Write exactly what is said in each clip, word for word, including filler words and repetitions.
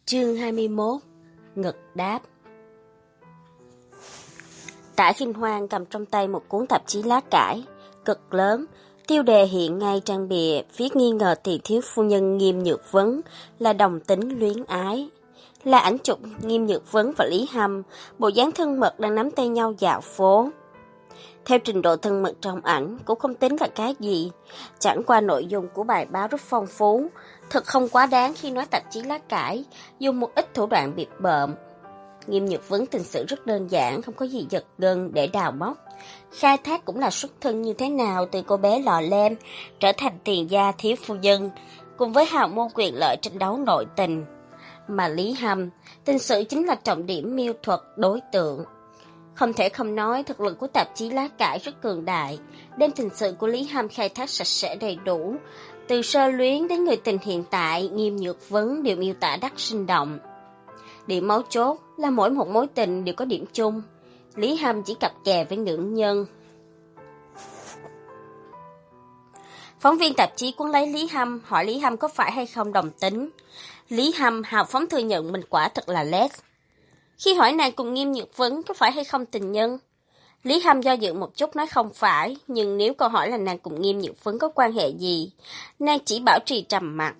Chương hai mươi mốt. Ngực đáp. Tả Khinh Hoan cầm trong tay một cuốn tạp chí lá cải, cực lớn, tiêu đề hiện ngay trang bìa, viết nghi ngờ tỳ thiếu phu nhân Nghiêm Nhược Vấn là đồng tính luyến ái. Là ảnh chụp Nghiêm Nhược Vấn và Lý Hâm, bộ dáng thân mật đang nắm tay nhau dạo phố. Theo trình độ thân mật trong ảnh cũng không tính là cái gì, chẳng qua nội dung của bài báo rất phong phú, thật không quá đáng khi nói tạp chí lá cải dùng một ít thủ đoạn biệt bợm. Nghiêm Nhược Vấn tình sự rất đơn giản, không có gì giật gân để đào móc. Khai thác cũng là xuất thân như thế nào từ cô bé lọ lem trở thành tiền gia thiếu phu nhân, cùng với hào môn quyền lợi tranh đấu nội tình. Mà Lý Hâm, tình sự chính là trọng điểm miêu thuật đối tượng. Không thể không nói thực lực của tạp chí lá cải rất cường đại, đem tình sự của Lý Hâm khai thác sạch sẽ đầy đủ. Từ sơ luyến đến người tình hiện tại, Nghiêm Nhược Vấn đều miêu tả đắc sinh động. Điểm mấu chốt là mỗi một mối tình đều có điểm chung. Lý Hâm chỉ cặp kè với nữ nhân. Phóng viên tạp chí cuốn lấy Lý Hâm, hỏi Lý Hâm có phải hay không đồng tính. Lý Hâm hào phóng thừa nhận mình quả thật là lét. Khi hỏi nàng cùng Nghiêm Nhược Vấn có phải hay không tình nhân, Lý Hâm do dự một chút nói không phải, nhưng nếu câu hỏi là nàng cùng Nghiêm Nhược Vấn có quan hệ gì, nàng chỉ bảo trì trầm mặc.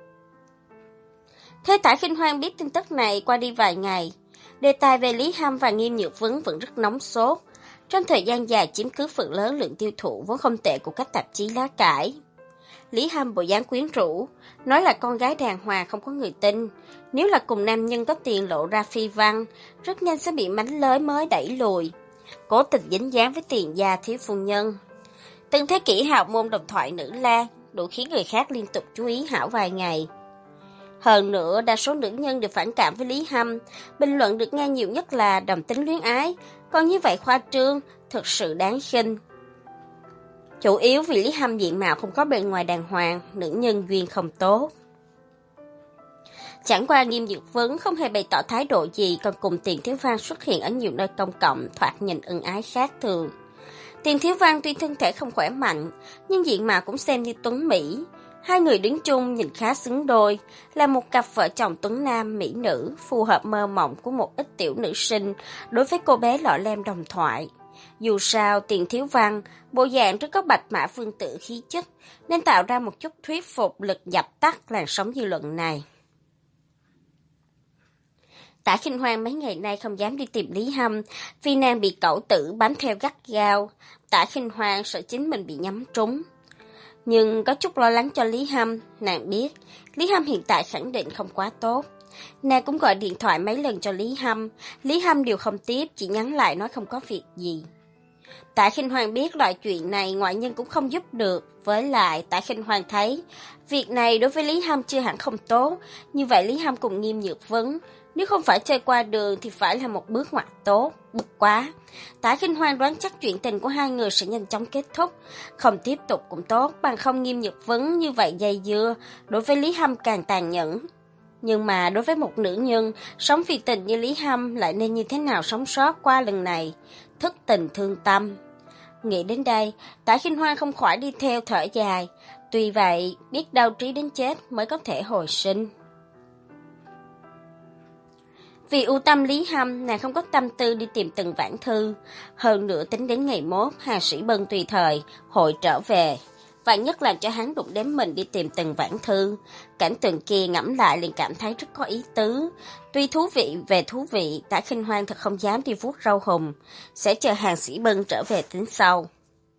Thế Tả Khinh Hoan biết tin tức này qua đi vài ngày, đề tài về Lý Hâm và Nghiêm Nhược Vấn vẫn rất nóng sốt, trong thời gian dài chiếm cứ phần lớn lượng tiêu thụ vốn không tệ của các tạp chí lá cải. Lý Hâm bộ dáng quyến rũ, nói là con gái đàng hoàng không có người tin, nếu là cùng nam nhân có tiền lộ ra phi văn, rất nhanh sẽ bị mánh lới mới đẩy lùi, cố tình dính dáng với tiền gia thiếu phu nhân. Từng thế kỷ hào môn đồng thoại nữ lang, đủ khiến người khác liên tục chú ý hảo vài ngày. Hơn nữa, đa số nữ nhân đều phản cảm với Lý Hâm, bình luận được nghe nhiều nhất là đồng tính luyến ái, còn như vậy khoa trương, thực sự đáng khinh. Chủ yếu vì Lý Hâm diện mạo không có bề ngoài đàng hoàng, nữ nhân duyên không tốt. Chẳng qua Nghiêm Nhược Vấn không hề bày tỏ thái độ gì, còn cùng Tiền Thiếu Văn xuất hiện ở nhiều nơi công cộng, thoạt nhìn ân ái khác thường. Tiền Thiếu Văn tuy thân thể không khỏe mạnh, nhưng diện mạo cũng xem như tuấn mỹ. Hai người đứng chung nhìn khá xứng đôi, là một cặp vợ chồng tuấn nam mỹ nữ, phù hợp mơ mộng của một ít tiểu nữ sinh đối với cô bé lọ lem đồng thoại. Dù sao, Tiền Thiếu Văn, bộ dạng rất có bạch mã vương tử khí chất, nên tạo ra một chút thuyết phục lực dập tắt làn sóng dư luận này. Tả Khinh Hoan mấy ngày nay không dám đi tìm Lý Hâm, vì nàng bị cẩu tử bám theo gắt gao. Tả Khinh Hoan sợ chính mình bị nhắm trúng. Nhưng có chút lo lắng cho Lý Hâm, nàng biết, Lý Hâm hiện tại khẳng định không quá tốt. Nàng cũng gọi điện thoại mấy lần cho Lý Hâm, Lý Hâm đều không tiếp, chỉ nhắn lại nói không có việc gì. Tả Khinh Hoan biết loại chuyện này ngoại nhân cũng không giúp được, với lại Tả Khinh Hoan thấy, việc này đối với Lý Hâm chưa hẳn không tốt, như vậy Lý Hâm cùng Nghiêm Nhược Vấn, nếu không phải chơi qua đường thì phải là một bước ngoặt tốt, bực quá. Tả Khinh Hoan đoán chắc chuyện tình của hai người sẽ nhanh chóng kết thúc, không tiếp tục cũng tốt, bằng không Nghiêm Nhược Vấn như vậy dây dưa, đối với Lý Hâm càng tàn nhẫn. Nhưng mà đối với một nữ nhân, sống vì tình như Lý Hâm lại nên như thế nào sống sót qua lần này, thất tình thương tâm. Nghĩ đến đây, Tả Khinh Hoan không khỏi đi theo thở dài, tuy vậy biết đau trí đến chết mới có thể hồi sinh. Vì ưu tâm Lý Hâm, nàng không có tâm tư đi tìm từng vãn thư. Hơn nữa tính đến ngày mốt, Hà Sĩ Bân tùy thời, hội trở về. Vạn nhất làm cho hắn đụng đến mình đi tìm từng vãn thư. Cảnh tượng kia ngẫm lại liền cảm thấy rất có ý tứ. Tuy thú vị về thú vị, Tả Khinh Hoan thật không dám đi vuốt râu hùm. Sẽ chờ Hà Sĩ Bân trở về tính sau.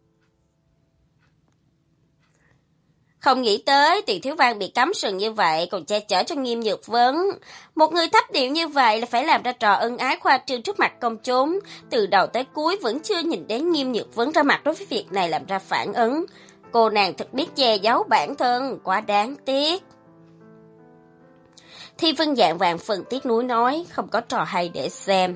Không nghĩ tới Tiền Thiếu Văn bị cấm sừng như vậy còn che chở cho Nghiêm Nhược Vấn. Một người thấp điệu như vậy là phải làm ra trò ân ái khoa trương trước mặt công chúng. Từ đầu tới cuối vẫn chưa nhìn đến Nghiêm Nhược Vấn ra mặt đối với việc này làm ra phản ứng. Cô nàng thật biết che giấu bản thân, quá đáng tiếc. Thi Vân dạng vàng phần tiếc nuối nói, không có trò hay để xem.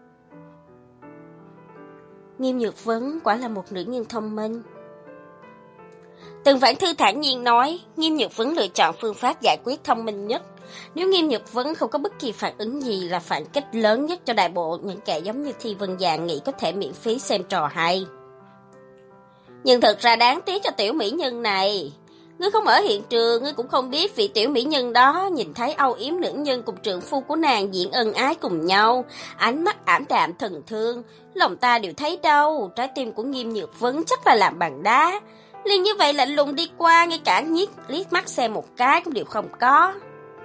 Nghiêm Nhược Vấn quả là một nữ nhân thông minh. Từng Vãn Thư thản nhiên nói, Nghiêm Nhược Vấn lựa chọn phương pháp giải quyết thông minh nhất. Nếu Nghiêm Nhược Vấn không có bất kỳ phản ứng gì là phản kích lớn nhất cho đại bộ những kẻ giống như Thi Vân Dạng nghĩ có thể miễn phí xem trò hay. Nhưng thật ra đáng tiếc cho tiểu mỹ nhân này. Ngươi không ở hiện trường, ngươi cũng không biết vị tiểu mỹ nhân đó nhìn thấy âu yếm nữ nhân cùng trượng phu của nàng diễn ân ái cùng nhau, ánh mắt ảm đạm thần thương, lòng ta đều thấy đâu, trái tim của Nghiêm Nhược Vấn chắc là làm bằng đá. Liền như vậy lạnh lùng đi qua, ngay cả nhiếc liếc mắt xem một cái cũng đều không có.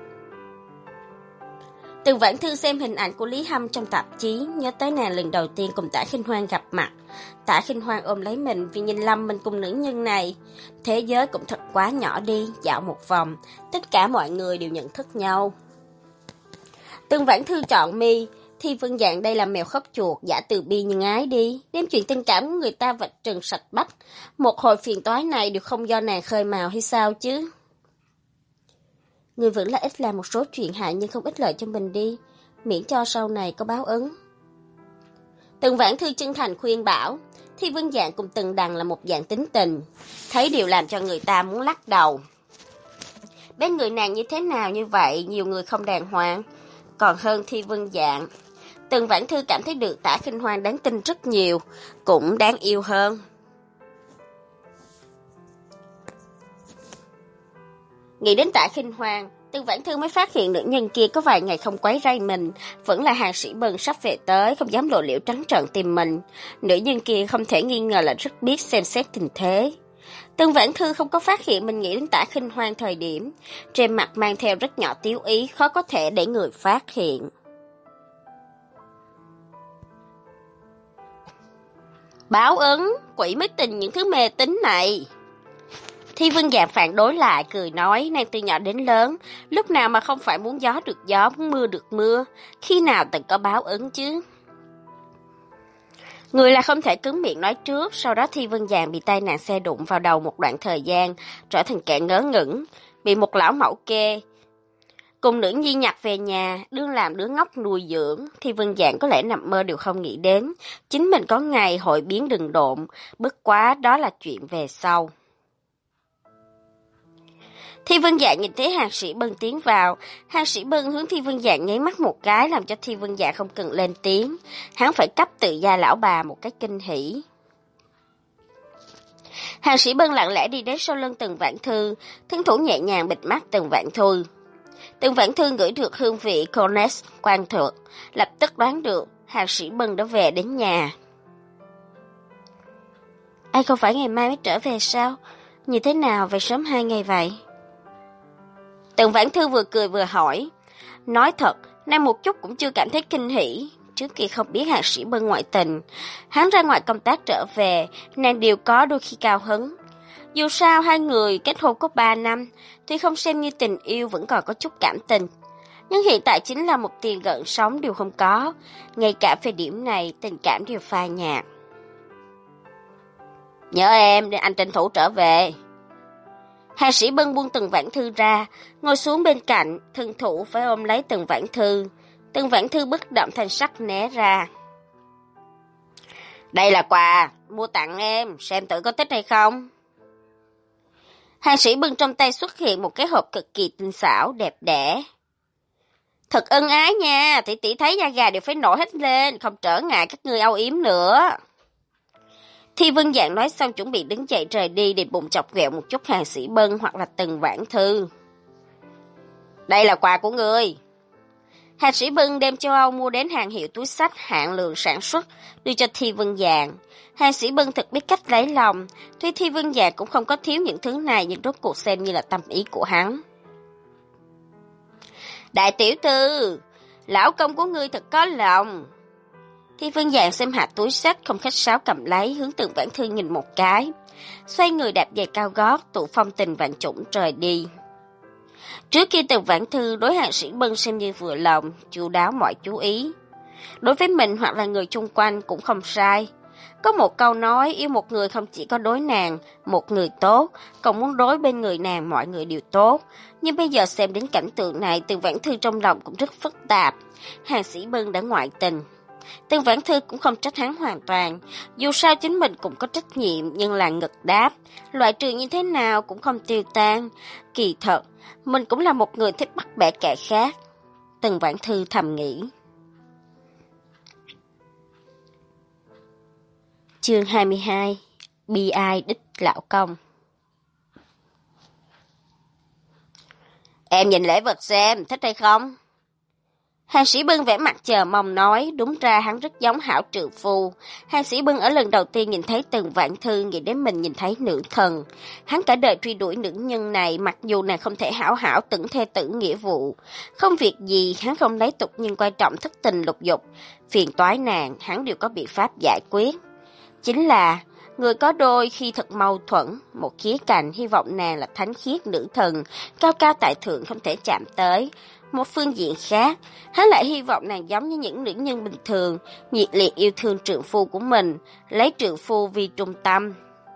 Từ Vãn Thư xem hình ảnh của Lý Hâm trong tạp chí, nhớ tới nàng lần đầu tiên cùng Tả Khinh Hoan gặp mặt. Tả Khinh Hoan ôm lấy mình vì nhìn lầm mình cùng nữ nhân này. Thế giới cũng thật quá nhỏ đi, dạo một vòng, tất cả mọi người đều nhận thức nhau. Từ Vãn Thư chọn mi, Thi Vân Dạng đây là mèo khóc chuột, giả từ bi nhân ái đi, đem chuyện tình cảm của người ta vạch trần sạch bách. Một hồi phiền toái này đều không do nàng khơi mào hay sao chứ? Người vẫn là ít làm một số chuyện hại nhưng không ích lợi cho mình đi, miễn cho sau này có báo ứng. Tần Vãn Thư chân thành khuyên bảo, Thi Vân Dạng cùng Tần Đằng là một dạng tính tình, thấy điều làm cho người ta muốn lắc đầu. Bên người nàng như thế nào như vậy, nhiều người không đàng hoàng, còn hơn Thi Vân Dạng. Tần Vãn Thư cảm thấy được Tả Khinh Hoan đáng tin rất nhiều, cũng đáng yêu hơn. Nghĩ đến Tả Khinh Hoan, Tần Vãn Thư mới phát hiện nữ nhân kia có vài ngày không quấy rầy mình, vẫn là Hàng Sĩ Bân sắp về tới, không dám lộ liễu trắng trợn tìm mình. Nữ nhân kia không thể nghi ngờ là rất biết xem xét tình thế. Tần Vãn Thư không có phát hiện mình nghĩ đến Tả Khinh Hoan thời điểm, trên mặt mang theo rất nhỏ tiếu ý, khó có thể để người phát hiện. Báo ứng, quỷ mới tình những thứ mê tín này. Thi Vân Dạng phản đối lại, cười nói, nàng từ nhỏ đến lớn, lúc nào mà không phải muốn gió được gió, muốn mưa được mưa, khi nào từng có báo ứng chứ? Người là không thể cứng miệng nói trước, sau đó Thi Vân Dạng bị tai nạn xe đụng vào đầu một đoạn thời gian, trở thành kẻ ngớ ngẩn, bị một lão mẫu kê. Cùng nữ nhi nhặt về nhà, đương làm đứa ngốc nuôi dưỡng, Thi Vân Dạng có lẽ nằm mơ đều không nghĩ đến, chính mình có ngày hội biến đừng độn, bất quá đó là chuyện về sau. Thi Vân Dạng nhìn thấy Hàng Sĩ Bân tiến vào, Hàng Sĩ Bân hướng Thi Vân Dạng nháy mắt một cái làm cho Thi Vân Dạng không cần lên tiếng, hắn phải cấp tự gia lão bà một cái kinh hỉ. Hàng Sĩ Bân lặng lẽ đi đến sau lưng Tần Vãn Thư, thân thủ nhẹ nhàng bịt mắt Tần Vãn Thư. Tần Vãn Thư ngửi được hương vị Cornet quan thuộc, lập tức đoán được Hàng Sĩ Bân đã về đến nhà. Anh không phải ngày mai mới trở về sao? Như thế nào về sớm hai ngày vậy? Tần Vãn Thư vừa cười vừa hỏi. Nói thật, nàng một chút cũng chưa cảm thấy kinh hỉ. Trước kia không biết Hàng Sĩ Bân ngoại tình, hắn ra ngoài công tác trở về, nàng đều có đôi khi cao hứng. Dù sao hai người kết hôn có ba năm, tuy không xem như tình yêu vẫn còn có chút cảm tình. Nhưng hiện tại chính là một tiền gợn sóng đều không có, ngay cả về điểm này tình cảm đều phai nhạt. Nhớ em để anh tranh thủ trở về. Hàng Sĩ Bân buông Tần Vãn Thư ra, ngồi xuống bên cạnh, thân thủ phải ôm lấy Tần Vãn Thư. Tần Vãn Thư bất động thanh sắc né ra. Đây là quà, mua tặng em, xem tự có thích hay không. Hàng Sĩ Bân trong tay xuất hiện một cái hộp cực kỳ tinh xảo, đẹp đẽ. Thật ân ái nha, tỷ tỷ thấy da gà đều phải nổi hết lên, không trở ngại các ngươi âu yếm nữa. Thi Vân Dạng nói xong chuẩn bị đứng dậy rời đi để bụng chọc ghẹo một chút Hàng Sĩ Bân hoặc là Tần Vãn Thư. Đây là quà của ngươi. Hàng Sĩ Bân đem châu Âu mua đến hàng hiệu túi xách hạng lượng sản xuất, đưa cho Thi Vân Dạng. Hàng Sĩ Bân thật biết cách lấy lòng, tuy Thi Vân Dạng cũng không có thiếu những thứ này nhưng rốt cuộc xem như là tâm ý của hắn. Đại tiểu thư, lão công của ngươi thật có lòng. Thi Vân Dạng xem hạt túi xách không khách sáo cầm lấy, hướng Tần Vãn Thư nhìn một cái, xoay người đạp giày cao gót, tụ phong tình vạn chủng rời đi. Trước kia Tần Vãn Thư đối Hàng Sĩ Bân xem như vừa lòng, chu đáo mọi chú ý. Đối với mình hoặc là người chung quanh cũng không sai. Có một câu nói, yêu một người không chỉ có đối nàng, một người tốt, còn muốn đối bên người nàng mọi người đều tốt. Nhưng bây giờ xem đến cảnh tượng này, Tần Vãn Thư trong lòng cũng rất phức tạp. Hàng Sĩ Bân đã ngoại tình. Tần Vãn Thư cũng không trách hắn hoàn toàn, dù sao chính mình cũng có trách nhiệm nhưng là ngực đáp, loại trừ như thế nào cũng không tiêu tan. Kỳ thật, mình cũng là một người thích bắt bẻ kẻ khác. Tần Vãn Thư thầm nghĩ. Chương hai mươi hai. Bi ai đích lão công. Em nhìn lễ vật xem, thích hay không? Hàng Sĩ Bân vẻ mặt chờ mong nói, đúng ra hắn rất giống Hảo trượng phu. Hàng Sĩ Bân ở lần đầu tiên nhìn thấy Tần Vãn Thư nghĩ đến mình nhìn thấy nữ thần. Hắn cả đời truy đuổi nữ nhân này, mặc dù nàng không thể hảo hảo tưởng thê tử nghĩa vụ. Không việc gì, hắn không lấy tục nhưng quan trọng thất tình lục dục. Phiền toái nàng, hắn đều có biện pháp giải quyết. Chính là, người có đôi khi thật mâu thuẫn, một khía cạnh hy vọng nàng là thánh khiết nữ thần, cao cao tại thượng không thể chạm tới. Một phương diện khác, hắn lại hy vọng nàng giống như những nữ nhân bình thường, nhiệt liệt yêu thương trượng phu của mình, lấy trượng phu vì trung tâm.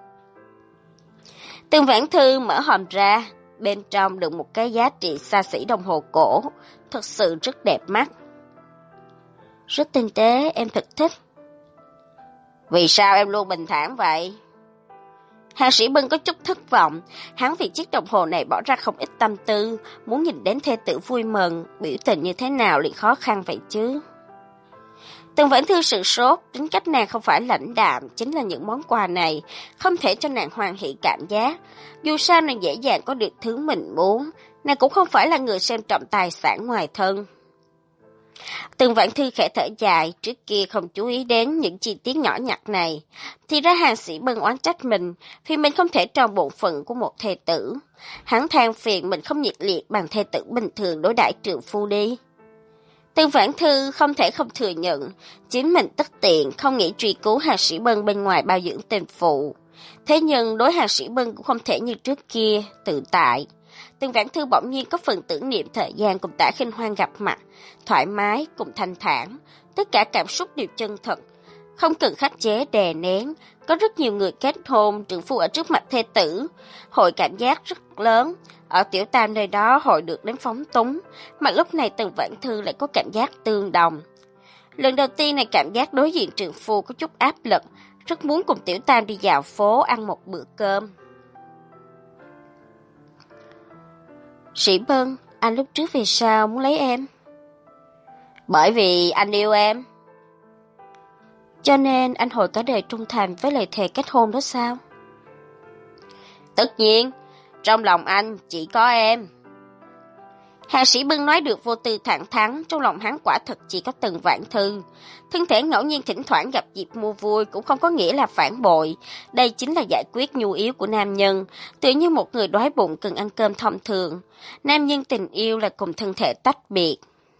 Tần Vãn Thư mở hòm ra, bên trong đựng một cái giá trị xa xỉ đồng hồ cổ, thật sự rất đẹp mắt. Rất tinh tế, em thật thích. Vì sao em luôn bình thản vậy? Hàng Sĩ Bân có chút thất vọng, hắn vì chiếc đồng hồ này bỏ ra không ít tâm tư, muốn nhìn đến thê tử vui mừng, biểu tình như thế nào liền khó khăn vậy chứ. Tần Vãn Thư sửng sốt, tính cách nàng không phải lãnh đạm, chính là những món quà này, không thể cho nàng hoan hỷ cảm giác. Dù sao nàng dễ dàng có được thứ mình muốn, nàng cũng không phải là người xem trọng tài sản ngoài thân. Tần Vãn Thư khẽ thở dài, trước kia không chú ý đến những chi tiết nhỏ nhặt này. Thì ra Hàng Sĩ Bân oán trách mình, vì mình không thể tròn bổn phận của một thê tử. Hắn than phiền mình không nhiệt liệt bằng thê tử bình thường đối đãi trượng phu đi. Tần Vãn Thư không thể không thừa nhận, chính mình tất tiện, không nghĩ truy cứu Hàng Sĩ Bân bên ngoài bao dưỡng tình phụ. Thế nhưng đối Hàng Sĩ Bân cũng không thể như trước kia, tự tại. Tần Vãn Thư bỗng nhiên có phần tưởng niệm thời gian cùng Tả Khinh Hoan gặp mặt, thoải mái cùng thanh thản, tất cả cảm xúc đều chân thật, không cần khắc chế đè nén. Có rất nhiều người kết hôn, trượng phu ở trước mặt thê tử, hội cảm giác rất lớn, ở Tiểu Tam nơi đó hội được đến phóng túng, mà lúc này Tần Vãn Thư lại có cảm giác tương đồng. Lần đầu tiên này cảm giác đối diện trượng phu có chút áp lực, rất muốn cùng Tiểu Tam đi dạo phố ăn một bữa cơm. Sĩ Bân, anh lúc trước vì sao muốn lấy em? Bởi vì anh yêu em. Cho nên anh hồi cả đời trung thành với lời thề kết hôn đó sao? Tất nhiên, trong lòng anh chỉ có em. Hạ Sĩ Bân nói được vô tư thẳng thắn, trong lòng hắn quả thật chỉ có Tần Vãn Thư. Thân thể ngẫu nhiên thỉnh thoảng gặp dịp mua vui cũng không có nghĩa là phản bội. Đây chính là giải quyết nhu yếu của nam nhân, tựa như một người đói bụng cần ăn cơm thông thường. Nam nhân tình yêu là cùng thân thể tách biệt.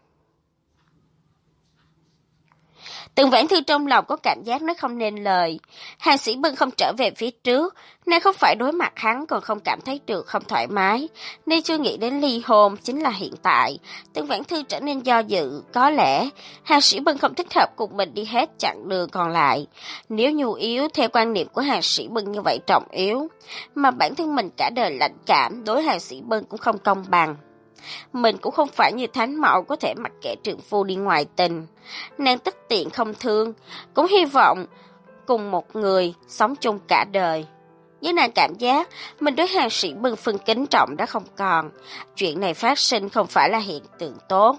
Tần Vãn Thư trong lòng có cảm giác nói không nên lời. Hàng Sĩ Bân không trở về phía trước, nên không phải đối mặt hắn còn không cảm thấy được không thoải mái, nên chưa nghĩ đến ly hôn. Chính là hiện tại, Tần Vãn Thư trở nên do dự, có lẽ Hàng Sĩ Bân không thích hợp cùng mình đi hết chặng đường còn lại. Nếu nhu yếu theo quan niệm của Hàng Sĩ Bân như vậy trọng yếu, mà bản thân mình cả đời lạnh cảm, đối Hàng Sĩ Bân cũng không công bằng. Mình cũng không phải như thánh mẫu có thể mặc kệ trượng phu đi ngoài tình. Nàng tất tiện không thương, cũng hy vọng cùng một người sống chung cả đời. Với nàng cảm giác mình đối Hàng Sĩ Bân phân kính trọng đã không còn. Chuyện này phát sinh không phải là hiện tượng tốt.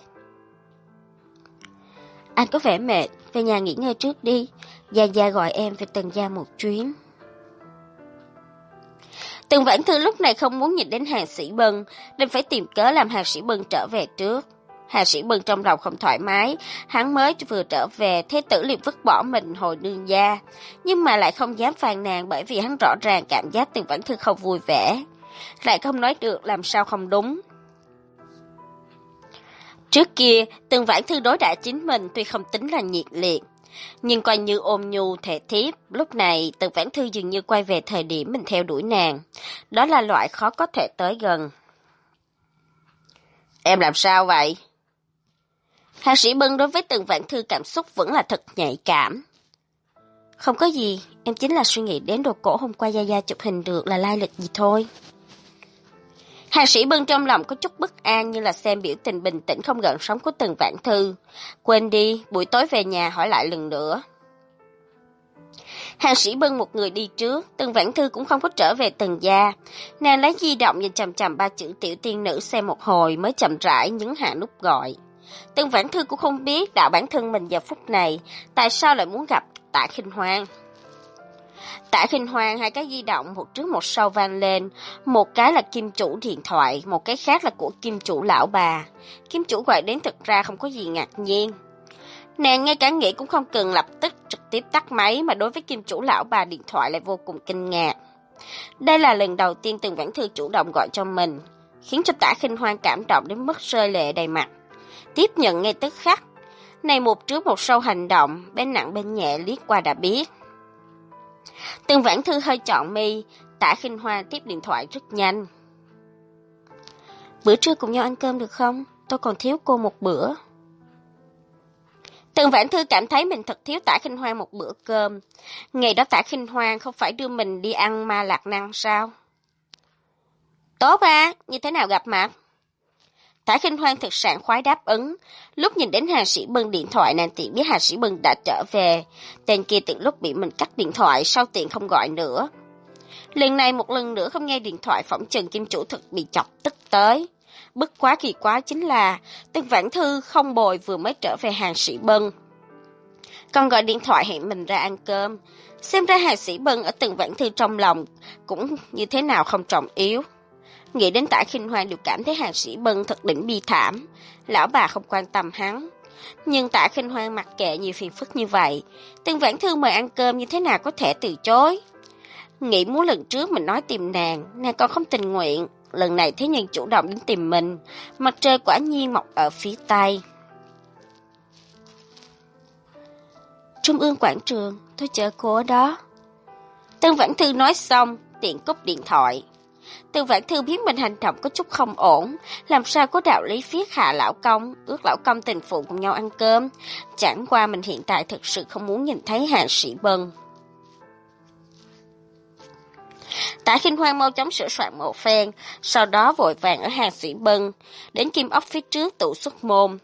Anh có vẻ mệt, về nhà nghỉ ngơi trước đi. Gia Gia gọi em về Tần gia một chuyến. Tần Vãn Thư lúc này không muốn nhìn đến Hàng Sĩ Bân, nên phải tìm cớ làm Hàng Sĩ Bân trở về trước. Hàng Sĩ Bân trong lòng không thoải mái, hắn mới vừa trở về, thế tử liền vứt bỏ mình hồi nương gia, nhưng mà lại không dám phàn nàn bởi vì hắn rõ ràng cảm giác Tần Vãn Thư không vui vẻ, lại không nói được làm sao không đúng. Trước kia, Tần Vãn Thư đối đãi chính mình tuy không tính là nhiệt liệt, nhưng coi như ôm nhu thể thiếp. Lúc này Tần Vãn Thư dường như quay về thời điểm mình theo đuổi nàng, đó là loại khó có thể tới gần. Em làm sao vậy? Hàng Sĩ Bân đối với Tần Vãn Thư cảm xúc vẫn là thật nhạy cảm. Không có gì, em chính là suy nghĩ đến đồ cổ hôm qua Gia Gia chụp hình được là lai lịch gì thôi. Hàng Sĩ Bân trong lòng có chút bất an, như là xem biểu tình bình tĩnh không gợn sóng của Tần Vãn Thư. Quên đi, buổi tối về nhà hỏi lại lần nữa. Hàng Sĩ Bân một người đi trước, Tần Vãn Thư cũng không có trở về Tần gia. Nàng lấy di động nhìn chằm chằm ba chữ tiểu tiên nữ xem một hồi mới chậm rãi nhấn hạ nút gọi. Tần Vãn Thư cũng không biết đạo bản thân mình giờ phút này tại sao lại muốn gặp Tả Khinh Hoan. Tạ Khinh Hoan hai cái di động một trước một sau vang lên, một cái là kim chủ điện thoại, một cái khác là của kim chủ lão bà. Kim chủ gọi đến thực ra không có gì ngạc nhiên. Nàng ngay cả nghĩ cũng không cần lập tức trực tiếp tắt máy, mà đối với kim chủ lão bà điện thoại lại vô cùng kinh ngạc. Đây là lần đầu tiên Tần Vãn Thư chủ động gọi cho mình, khiến cho Tạ Khinh Hoan cảm động đến mức rơi lệ đầy mặt. Tiếp nhận ngay tức khắc. Này một trước một sau hành động, bên nặng bên nhẹ liếc qua đã biết. Tần Vãn Thư hơi chọn mi, Tạ Khinh Hoan tiếp điện thoại rất nhanh. Bữa trưa cùng nhau ăn cơm được không? Tôi còn thiếu cô một bữa. Tần Vãn Thư cảm thấy mình thật thiếu Tạ Khinh Hoan một bữa cơm. Ngày đó Tạ Khinh Hoan không phải đưa mình đi ăn ma lạc năng sao? Tốt à, như thế nào gặp mặt? Tạ Khinh Hoan thực sảng khoái đáp ứng. Lúc nhìn đến Hà Sĩ Bân điện thoại, nàng tiện biết Hà Sĩ Bân đã trở về. Tên kia từ lúc bị mình cắt điện thoại, sau tiện không gọi nữa. Lần này một lần nữa không nghe điện thoại, phỏng chừng kim chủ thực bị chọc tức tới. Bức quá kỳ quá chính là Tần Vãn Thư không bồi vừa mới trở về Hà Sĩ Bân, còn gọi điện thoại hẹn mình ra ăn cơm. Xem ra Hà Sĩ Bân ở Tần Vãn Thư trong lòng cũng như thế nào không trọng yếu. Nghĩ đến Tạ Khinh Hoan đều cảm thấy Hà Sĩ Bân thật đỉnh bi thảm. Lão bà không quan tâm hắn. Nhưng Tạ Khinh Hoan mặc kệ nhiều phiền phức như vậy, Tần Vãn Thư mời ăn cơm như thế nào có thể từ chối. Nghĩ muốn lần trước mình nói tìm nàng, nàng còn không tình nguyện. Lần này thế nhưng chủ động đến tìm mình. Mặt trời quả nhiên mọc ở phía tây. Trung ương quảng trường, tôi chờ cô ở đó. Tần Vãn Thư nói xong, tiện cúp điện thoại. Tần Vãn Thư biết mình hành động có chút không ổn, làm sao có đạo lý phiết hạ lão công, ước lão công tình phụ cùng nhau ăn cơm. Chẳng qua mình hiện tại thực sự không muốn nhìn thấy Hà Sĩ Bân. Tạ Khinh Hoan mau chóng sửa soạn một phen, sau đó vội vàng ở Hà Sĩ Bân, đến kim ốc phía trước tụ xuất môn.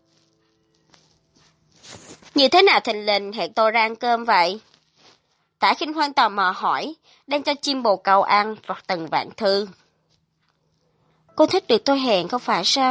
Như thế nào thình lình hẹn tôi ra ăn cơm vậy? Tạ Khinh Hoan tò mò hỏi, đang cho chim bồ câu ăn vào Tần Vãn Thư. Cô thích được tôi hẹn không phải sao?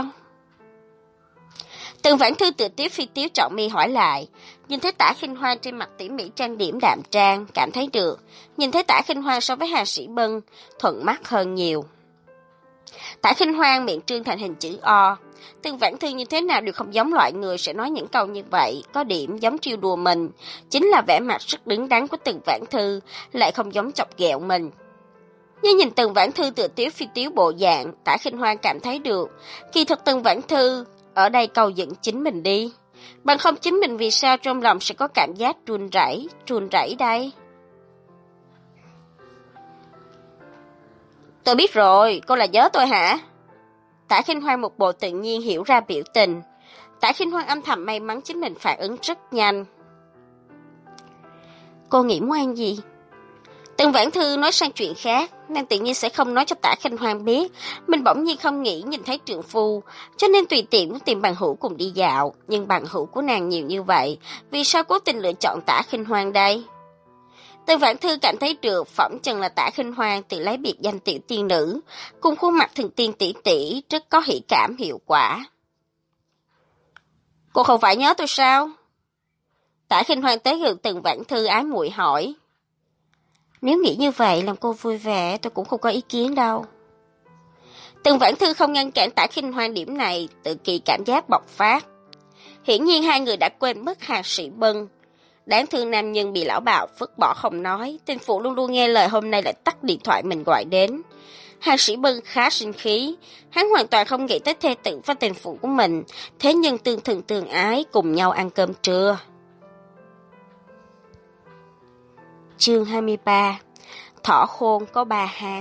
Tần Vãn Thư tự tiếu phi tiếu trọng mi hỏi lại, nhìn thấy Tạ Khinh Hoan trên mặt tỉ mỉ trang điểm đạm trang, cảm thấy được, nhìn thấy Tạ Khinh Hoan so với Hà Sĩ Bân, thuận mắt hơn nhiều. Tạ Khinh Hoan miệng trương thành hình chữ O, Tần Vãn Thư như thế nào đều không giống loại người sẽ nói những câu như vậy, có điểm giống trêu đùa mình, chính là vẻ mặt rất đứng đắn của Tần Vãn Thư, lại không giống chọc ghẹo mình. Nhưng nhìn Tần Vãn Thư tự tiếu phi tiếu bộ dạng, Tạ Khinh Hoan cảm thấy được, kỳ thực Tần Vãn Thư ở đây cầu dẫn chính mình đi, bằng không chính mình vì sao trong lòng sẽ có cảm giác run rẩy, run rẩy đây. Tôi biết rồi, cô là nhớ tôi hả? Tạ Khinh Hoan một bộ tự nhiên hiểu ra biểu tình. Tạ Khinh Hoan âm thầm may mắn chính mình phản ứng rất nhanh. Cô nghĩ muốn ăn gì? Tần Vãn Thư nói sang chuyện khác, nàng tự nhiên sẽ không nói cho Tạ Khinh Hoan biết. Mình bỗng nhiên không nghĩ nhìn thấy trượng phu, cho nên tùy tiện muốn tìm bằng hữu cùng đi dạo. Nhưng bằng hữu của nàng nhiều như vậy, vì sao cố tình lựa chọn Tạ Khinh Hoan đây? Tần Vãn Thư cảm thấy được, phỏng chừng là Tạ Khinh Hoan tự lấy biệt danh tiểu tiên nữ, cùng khuôn mặt thần tiên tỷ tỷ rất có hỷ cảm hiệu quả. Cô không phải nhớ tôi sao? Tạ Khinh Hoan tới gần Tần Vãn Thư ái muội hỏi. Nếu nghĩ như vậy làm cô vui vẻ, tôi cũng không có ý kiến đâu. Tần Vãn Thư không ngăn cản Tạ Khinh Hoan điểm này, tự kỳ cảm giác bộc phát. Hiển nhiên hai người đã quên mất Hà Sĩ Bân. Đáng thương nam nhân bị lão bạo vứt bỏ không nói, tên phụ luôn luôn nghe lời hôm nay lại tắt điện thoại mình gọi đến. Hà Sĩ Bân khá sinh khí, hắn hoàn toàn không nghĩ tới thê tử và tên phụ của mình, thế nhưng tương thân tương ái cùng nhau ăn cơm trưa. Chương hai mươi ba. Thỏ khôn có ba hang.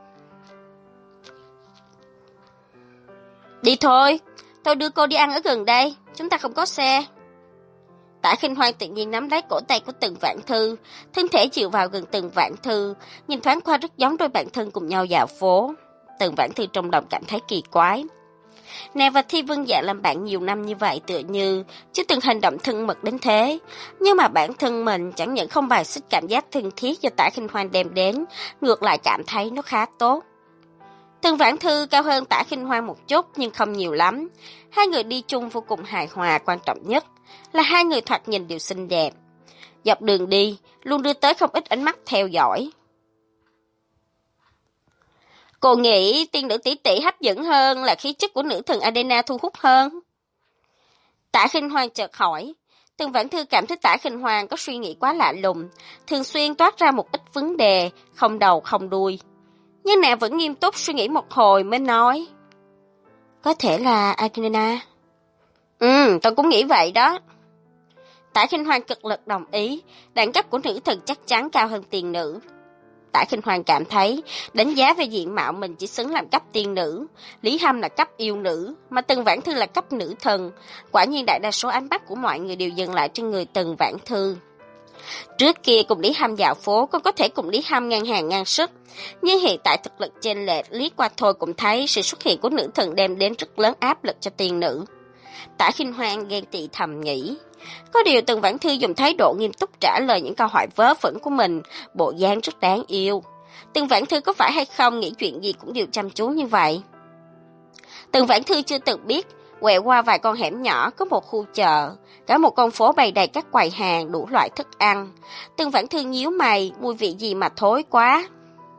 Đi thôi, tôi đưa cô đi ăn ở gần đây, chúng ta không có xe. Tạ Khinh Hoan tự nhiên nắm lấy cổ tay của Tần Vãn Thư, thân thể chịu vào gần Tần Vãn Thư, nhìn thoáng qua rất giống đôi bạn thân cùng nhau dạo phố. Tần Vãn Thư trong lòng cảm thấy kỳ quái. Nàng và Thi Vân Dạ làm bạn nhiều năm như vậy tựa như chưa từng hành động thân mật đến thế, nhưng mà bản thân mình chẳng những không bài xích cảm giác thân thiết do Tạ Khinh Hoan đem đến, ngược lại cảm thấy nó khá tốt. Tần Vãn Thư cao hơn Tạ Khinh Hoan một chút nhưng không nhiều lắm, hai người đi chung vô cùng hài hòa, quan trọng nhất là hai người thoạt nhìn đều xinh đẹp. Dọc đường đi, luôn đưa tới không ít ánh mắt theo dõi. Cô nghĩ tiên nữ tỷ tỷ hấp dẫn hơn là khí chất của nữ thần Adena thu hút hơn? Tả Khinh Hoan chợt hỏi. Tần Vãn Thư cảm thấy Tả Khinh Hoan có suy nghĩ quá lạ lùng, thường xuyên toát ra một ít vấn đề, không đầu không đuôi. Nhưng nàng vẫn nghiêm túc suy nghĩ một hồi mới nói. Có thể là Adena. Ừ, tôi cũng nghĩ vậy đó. Tả Khinh Hoan cực lực đồng ý, đẳng cấp của nữ thần chắc chắn cao hơn tiên nữ. Tả Khinh Hoan cảm thấy, đánh giá về diện mạo mình chỉ xứng làm cấp tiên nữ, Lý Hâm là cấp yêu nữ, mà Tần Vãn Thư là cấp nữ thần. Quả nhiên đại đa số ánh mắt của mọi người đều dừng lại trên người Tần Vãn Thư. Trước kia cùng Lý Hâm dạo phố, cô có thể cùng Lý Hâm ngang hàng ngang sức, nhưng hiện tại thực lực chênh lệch, liếc qua thôi cũng thấy sự xuất hiện của nữ thần đem đến rất lớn áp lực cho tiên nữ. Tả Khinh Hoan ghen tị thầm nghĩ. Có điều Tần Vãn Thư dùng thái độ nghiêm túc trả lời những câu hỏi vớ vẩn của mình, bộ dáng rất đáng yêu. Tần Vãn Thư có phải hay không nghĩ chuyện gì cũng đều chăm chú như vậy. Tần Vãn Thư chưa từng biết, quẹo qua vài con hẻm nhỏ có một khu chợ, cả một con phố bày đầy các quầy hàng đủ loại thức ăn. Tần Vãn Thư nhíu mày, mùi vị gì mà thối quá.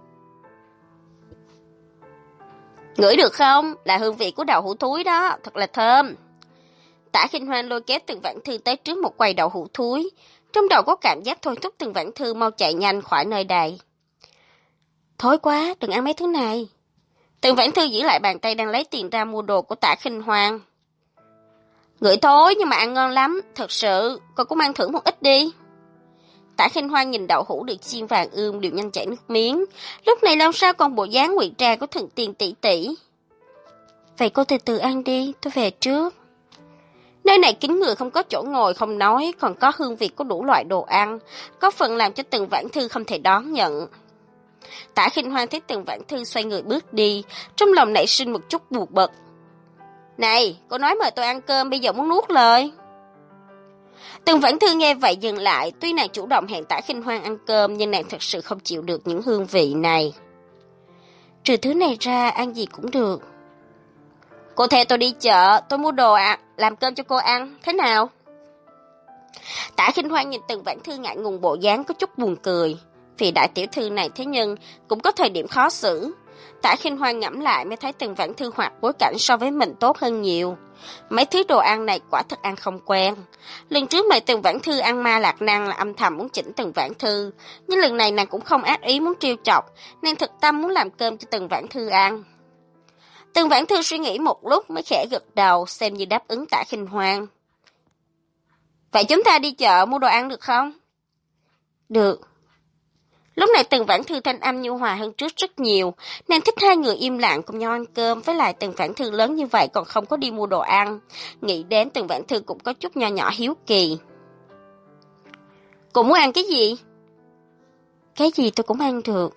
Ngửi được không? Là hương vị của đậu hũ thúi đó, thật là thơm. Tả Khinh Hoan lôi kéo Tần Vãn Thư tới trước một quầy đậu hũ thúi. Trong đầu có cảm giác thôi thúc Tần Vãn Thư mau chạy nhanh khỏi nơi đây. Thối quá, đừng ăn mấy thứ này. Tần Vãn Thư giữ lại bàn tay đang lấy tiền ra mua đồ của Tả Khinh Hoan. Ngửi thối nhưng mà ăn ngon lắm, thật sự, con cũng ăn thử một ít đi. Tả Khinh Hoan nhìn đậu hũ được chiên vàng ươm đều nhanh chảy nước miếng. Lúc này làm sao còn bộ dáng ngụy trang của thần tiên tỷ tỷ. Vậy cô từ từ ăn đi, tôi về trước. Nơi này kín người không có chỗ ngồi không nói, còn có hương vị của đủ loại đồ ăn, có phần làm cho Tần Vãn Thư không thể đón nhận. Tả Khinh Hoan thấy Tần Vãn Thư xoay người bước đi, trong lòng nảy sinh một chút buồn bực. Này, cô nói mời tôi ăn cơm, bây giờ muốn nuốt lời. Tần Vãn Thư nghe vậy dừng lại, tuy nàng chủ động hẹn Tả Khinh Hoan ăn cơm, nhưng nàng thật sự không chịu được những hương vị này. Trừ thứ này ra, ăn gì cũng được. Cô theo tôi đi chợ, tôi mua đồ à, làm cơm cho cô ăn, thế nào? Tả Khinh Hoan nhìn Tần Vãn Thư ngại ngùng bộ dáng có chút buồn cười. Vì đại tiểu thư này thế nhưng cũng có thời điểm khó xử. Tả Khinh Hoan ngẫm lại mới thấy Tần Vãn Thư hoạt bối cảnh so với mình tốt hơn nhiều. Mấy thứ đồ ăn này quả thật ăn không quen. Lần trước mời Tần Vãn Thư ăn ma lạc năng là âm thầm muốn chỉnh Tần Vãn Thư, nhưng lần này nàng cũng không ác ý muốn trêu chọc, nàng thực tâm muốn làm cơm cho Tần Vãn Thư ăn. Tần Vãn Thư suy nghĩ một lúc mới khẽ gật đầu, xem như đáp ứng Tả Khinh Hoan. Vậy chúng ta đi chợ mua đồ ăn được không? Được. Lúc này Tần Vãn Thư thanh âm nhu hòa hơn trước rất nhiều, nàng thích hai người im lặng cùng nhau ăn cơm, với lại Tần Vãn Thư lớn như vậy còn không có đi mua đồ ăn. Nghĩ đến Tần Vãn Thư cũng có chút nho nhỏ hiếu kỳ. Cô muốn ăn cái gì? Cái gì tôi cũng ăn được.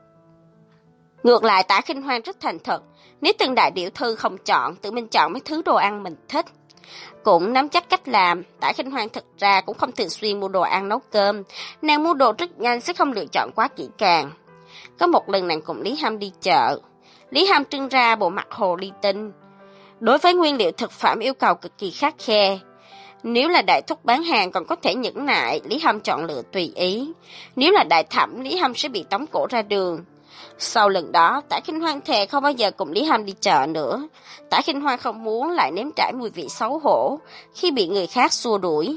Ngược lại Tả Khinh Hoan rất thành thật, nếu Tần đại điệu thư không chọn, tự mình chọn mấy thứ đồ ăn mình thích. Cũng nắm chắc cách làm, Tả Khinh Hoan thực ra cũng không thường xuyên mua đồ ăn nấu cơm, nàng mua đồ rất nhanh sẽ không lựa chọn quá kỹ càng. Có một lần nàng cùng Lý Hâm đi chợ, Lý Hâm trưng ra bộ mặt hồ ly tinh. Đối với nguyên liệu thực phẩm yêu cầu cực kỳ khắt khe. Nếu là đại thúc bán hàng còn có thể nhẫn nại, Lý Hâm chọn lựa tùy ý. Nếu là đại thẩm, Lý Hâm sẽ bị tống cổ ra đường. Sau lần đó, Tả Khinh Hoan thề không bao giờ cùng Lý Hâm đi chợ nữa. Tả Khinh Hoan không muốn lại nếm trải mùi vị xấu hổ khi bị người khác xua đuổi.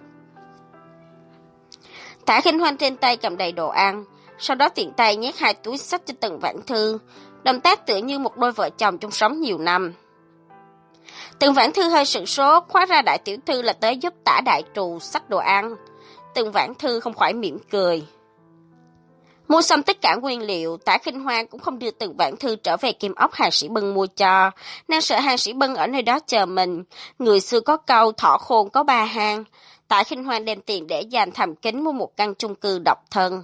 Tả Khinh Hoan trên tay cầm đầy đồ ăn, sau đó tiện tay nhét hai túi xách cho Tần Vãn Thư, động tác tựa như một đôi vợ chồng chung sống nhiều năm. Tần Vãn Thư hơi sửng sốt, hóa ra đại tiểu thư là tới giúp Tả đại trù xách đồ ăn. Tần Vãn Thư không khỏi mỉm cười. Mua xong tất cả nguyên liệu, Tả Khinh Hoan cũng không đưa Tần Vãn Thư trở về Kim Ốc Hàng Sĩ Bân mua cho, nàng sợ Hàng Sĩ Bân ở nơi đó chờ mình. Người xưa có câu thỏ khôn có ba hang. Tả Khinh Hoan đem tiền để dành thầm kín mua một căn chung cư độc thân.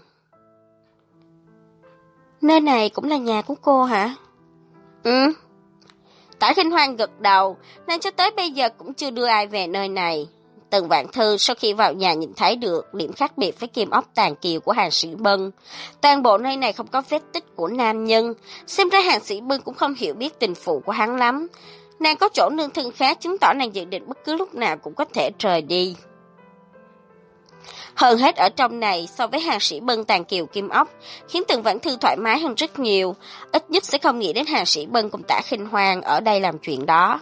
Nơi này cũng là nhà của cô hả? Ừ. Tả Khinh Hoan gật đầu, nên cho tới bây giờ cũng chưa đưa ai về nơi này. Tần Vãn Thư sau khi vào nhà nhìn thấy được điểm khác biệt với Kim Ốc Tàn Kiều của Hàng Sĩ Bân. Toàn bộ nơi này không có vết tích của nam nhân, xem ra Hàng Sĩ Bân cũng không hiểu biết tình phụ của hắn lắm. Nàng có chỗ nương thân khác chứng tỏ nàng dự định bất cứ lúc nào cũng có thể rời đi. Hơn hết ở trong này so với Hàng Sĩ Bân tàn kiều kim ốc, khiến Tần Vãn Thư thoải mái hơn rất nhiều, ít nhất sẽ không nghĩ đến Hàng Sĩ Bân cùng Tả Khinh Hoan ở đây làm chuyện đó.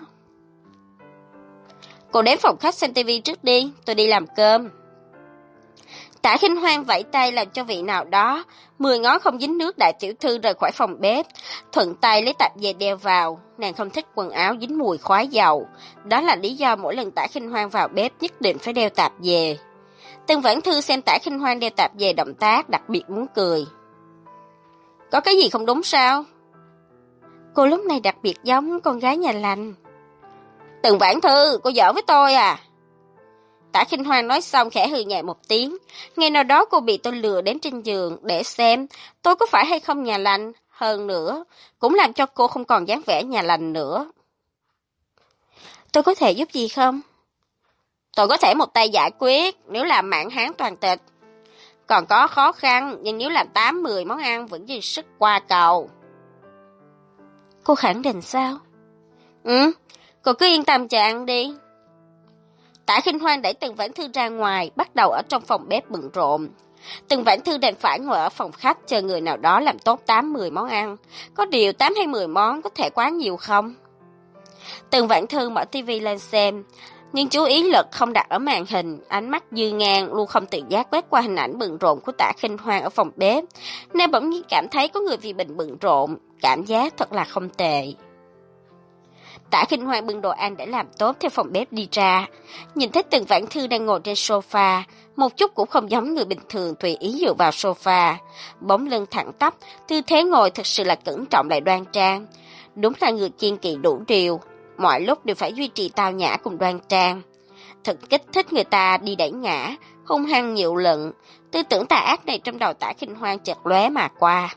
Cô đến phòng khách xem tivi trước đi, tôi đi làm cơm. Tả Khinh Hoan vẫy tay làm cho vị nào đó, mười ngón không dính nước đại tiểu thư rời khỏi phòng bếp, thuận tay lấy tạp dề đeo vào, nàng không thích quần áo dính mùi khoái dầu, đó là lý do mỗi lần Tả Khinh Hoan vào bếp nhất định phải đeo tạp dề. Tần Vãn Thư xem Tả Khinh Hoan đeo tạp dề động tác đặc biệt muốn cười. Có cái gì không đúng sao? Cô lúc này đặc biệt giống con gái nhà lành. Tần Vãn Thư, cô giỡn với tôi à? Tả Khinh Hoan nói xong khẽ hừ nhẹ một tiếng. Ngày nào đó cô bị tôi lừa đến trên giường để xem tôi có phải hay không nhà lành. Hơn nữa, cũng làm cho cô không còn dáng vẻ nhà lành nữa. Tôi có thể giúp gì không? Tôi có thể một tay giải quyết nếu làm mãn hán toàn tịch. Còn có khó khăn, nhưng nếu làm tám mười món ăn vẫn dư sức qua cầu. Cô khẳng định sao? Ừ, cô cứ yên tâm chờ ăn đi. Tả Khinh Hoan đẩy Tần Vãn Thư ra ngoài, bắt đầu ở trong phòng bếp bận rộn. Tần Vãn Thư đành phải ngồi ở phòng khách chờ người nào đó làm tốt tám mười món ăn. Có điều tám hay mười món có thể quá nhiều không? Tần Vãn Thư mở tivi lên xem, nhưng chú ý lực không đặt ở màn hình, ánh mắt dư ngang luôn không tự giác quét qua hình ảnh bận rộn của Tả Khinh Hoan ở phòng bếp, nên bỗng nhiên cảm thấy có người vì bệnh bận rộn, cảm giác thật là không tệ. Tả Khinh Hoan bưng đồ ăn để làm tốt theo phòng bếp đi ra, nhìn thấy Tần Vãn Thư đang ngồi trên sofa, một chút cũng không giống người bình thường tùy ý dựa vào sofa, bóng lưng thẳng tắp, tư thế ngồi thật sự là cẩn trọng lại đoan trang, đúng là người kiên kỵ đủ điều, mọi lúc đều phải duy trì tao nhã cùng đoan trang. Thật kích thích người ta đi đẩy ngã, hung hăng nhiều lần, tư tưởng tà ác này trong đầu Tả Khinh Hoan chợt lóe mà qua.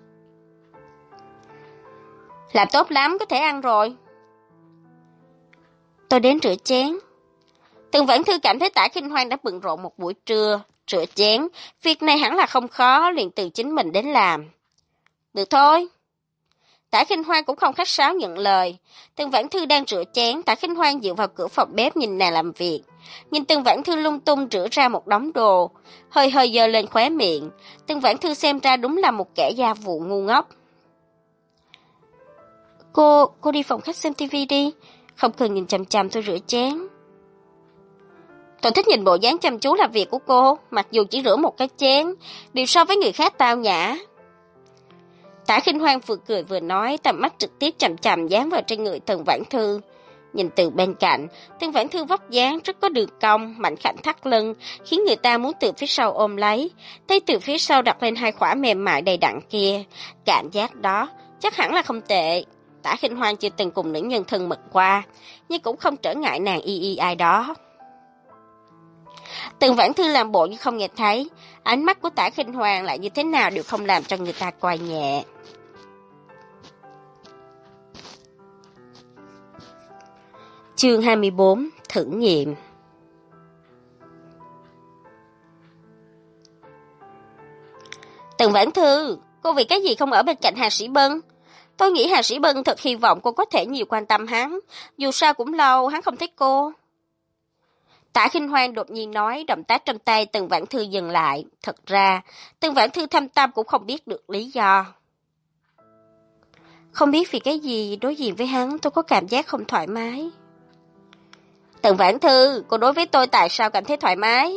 Làm tốt lắm, có thể ăn rồi. Tôi đến rửa chén. Tần Vãn Thư cảm thấy Tả Khinh Hoan đã bận rộn một buổi trưa, rửa chén, việc này hẳn là không khó, liền từ chính mình đến làm. Được thôi. Tả Khinh Hoan cũng không khách sáo nhận lời. Tần Vãn Thư đang rửa chén, Tả Khinh Hoan dựa vào cửa phòng bếp nhìn nàng làm việc. Nhìn Tần Vãn Thư lung tung rửa ra một đống đồ, hơi hơi giơ lên khóe miệng. Tần Vãn Thư xem ra đúng là một kẻ gia vụ ngu ngốc. Cô, cô đi phòng khách xem tivi đi, không cần nhìn chằm chằm tôi rửa chén. Tôi thích nhìn bộ dáng chăm chú làm việc của cô, mặc dù chỉ rửa một cái chén, điều so với người khác tao nhã. Tả Khinh Hoan vừa cười vừa nói, tầm mắt trực tiếp chằm chằm dán vào trên người Tần Vãn Thư. Nhìn từ bên cạnh, Tần Vãn Thư vóc dáng rất có đường cong, mảnh khảnh thắt lưng, khiến người ta muốn từ phía sau ôm lấy, tay từ phía sau đặt lên hai khỏa mềm mại đầy đặn kia. Cảm giác đó chắc hẳn là không tệ. Tả Khinh Hoan chưa từng cùng nữ nhân thân mật qua, nhưng cũng không trở ngại nàng y y ai đó. Tần Vãn Thư làm bộ như không nghe thấy, ánh mắt của Tả Khinh Hoan lại như thế nào đều không làm cho người ta coi nhẹ. Chương hai mươi bốn, thử nghiệm. Tần Vãn Thư, cô vì cái gì không ở bên cạnh Hàng Sĩ Bân? Tôi nghĩ Hàng Sĩ Bân thật hy vọng cô có thể nhiều quan tâm hắn, dù sao cũng lâu hắn không thấy cô. Tả Khinh Hoan đột nhiên nói, động tác trong tay Tần Vãn Thư dừng lại. Thật ra, Tần Vãn Thư thâm tâm cũng không biết được lý do. Không biết vì cái gì đối diện với hắn tôi có cảm giác không thoải mái. Tần Vãn Thư, cô đối với tôi tại sao cảm thấy thoải mái?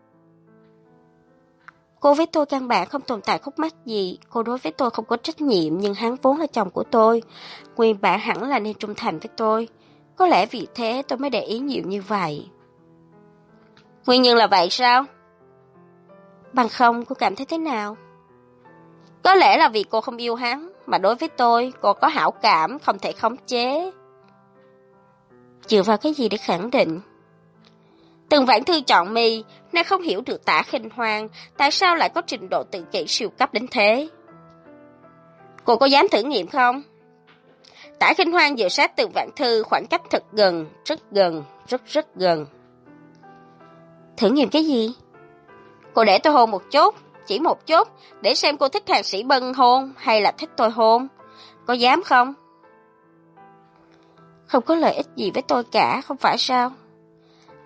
Cô với tôi căn bản không tồn tại khúc mắc gì, cô đối với tôi không có trách nhiệm, nhưng hắn vốn là chồng của tôi, nguyên bản hẳn là nên trung thành với tôi. Có lẽ vì thế tôi mới để ý nhiều như vậy. Nguyên nhân là vậy sao? Bằng không cô cảm thấy thế nào? Có lẽ là vì cô không yêu hắn, mà đối với tôi cô có hảo cảm không thể khống chế. Dựa vào cái gì để khẳng định? Tần Vãn Thư chọn mi, nên không hiểu được Tả Khinh Hoan tại sao lại có trình độ tự kỷ siêu cấp đến thế. Cô có dám thử nghiệm không? Tả Khinh Hoan dựa sát Tần Vãn Thư khoảng cách thật gần, rất gần, rất rất gần. Thử nghiệm cái gì? Cô để tôi hôn một chút, chỉ một chút, để xem cô thích Hàng Sĩ Bân hôn hay là thích tôi hôn. Có dám không? Không có lợi ích gì với tôi cả, không phải sao?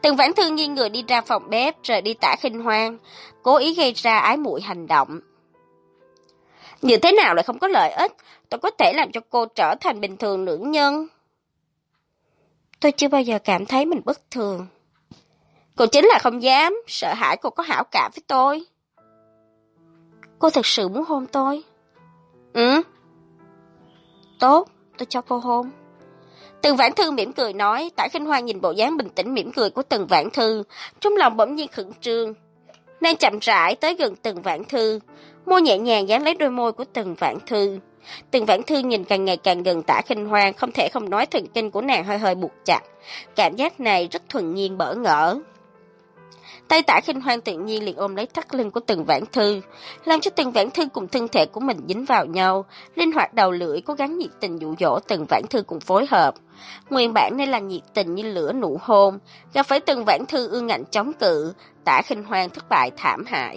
Tần Vãn Thư nghiêng người đi ra phòng bếp, rời đi Tả Khinh Hoan, cố ý gây ra ái muội hành động. Như thế nào lại không có lợi ích? Tôi có thể làm cho cô trở thành bình thường nữ nhân. Tôi chưa bao giờ cảm thấy mình bất thường. Cô chính là không dám, sợ hãi cô có hảo cảm với tôi. Cô thực sự muốn hôn tôi? Ừ. Tốt, tôi cho cô hôn. Tần Vãn Thư mỉm cười nói. Tả Khinh Hoan nhìn bộ dáng bình tĩnh mỉm cười của Tần Vãn Thư, trong lòng bỗng nhiên khẩn trương. Nàng chậm rãi tới gần Tần Vãn Thư, môi nhẹ nhàng dán lấy đôi môi của Tần Vãn Thư. Tần Vãn Thư nhìn càng ngày càng gần Tả Khinh Hoan, không thể không nói thần kinh của nàng hơi hơi buộc chặt. Cảm giác này rất thuần nhiên bỡ ngỡ. Tay Tả Khinh Hoan tự nhiên liền ôm lấy thắt lưng của Tần Vãn Thư, làm cho Tần Vãn Thư cùng thân thể của mình dính vào nhau, linh hoạt đầu lưỡi cố gắng nhiệt tình dụ dỗ Tần Vãn Thư cùng phối hợp. Nguyên bản nên là nhiệt tình như lửa nụ hôn, gặp phải Tần Vãn Thư ương ngạnh chống cự, Tả Khinh Hoan thất bại thảm hại.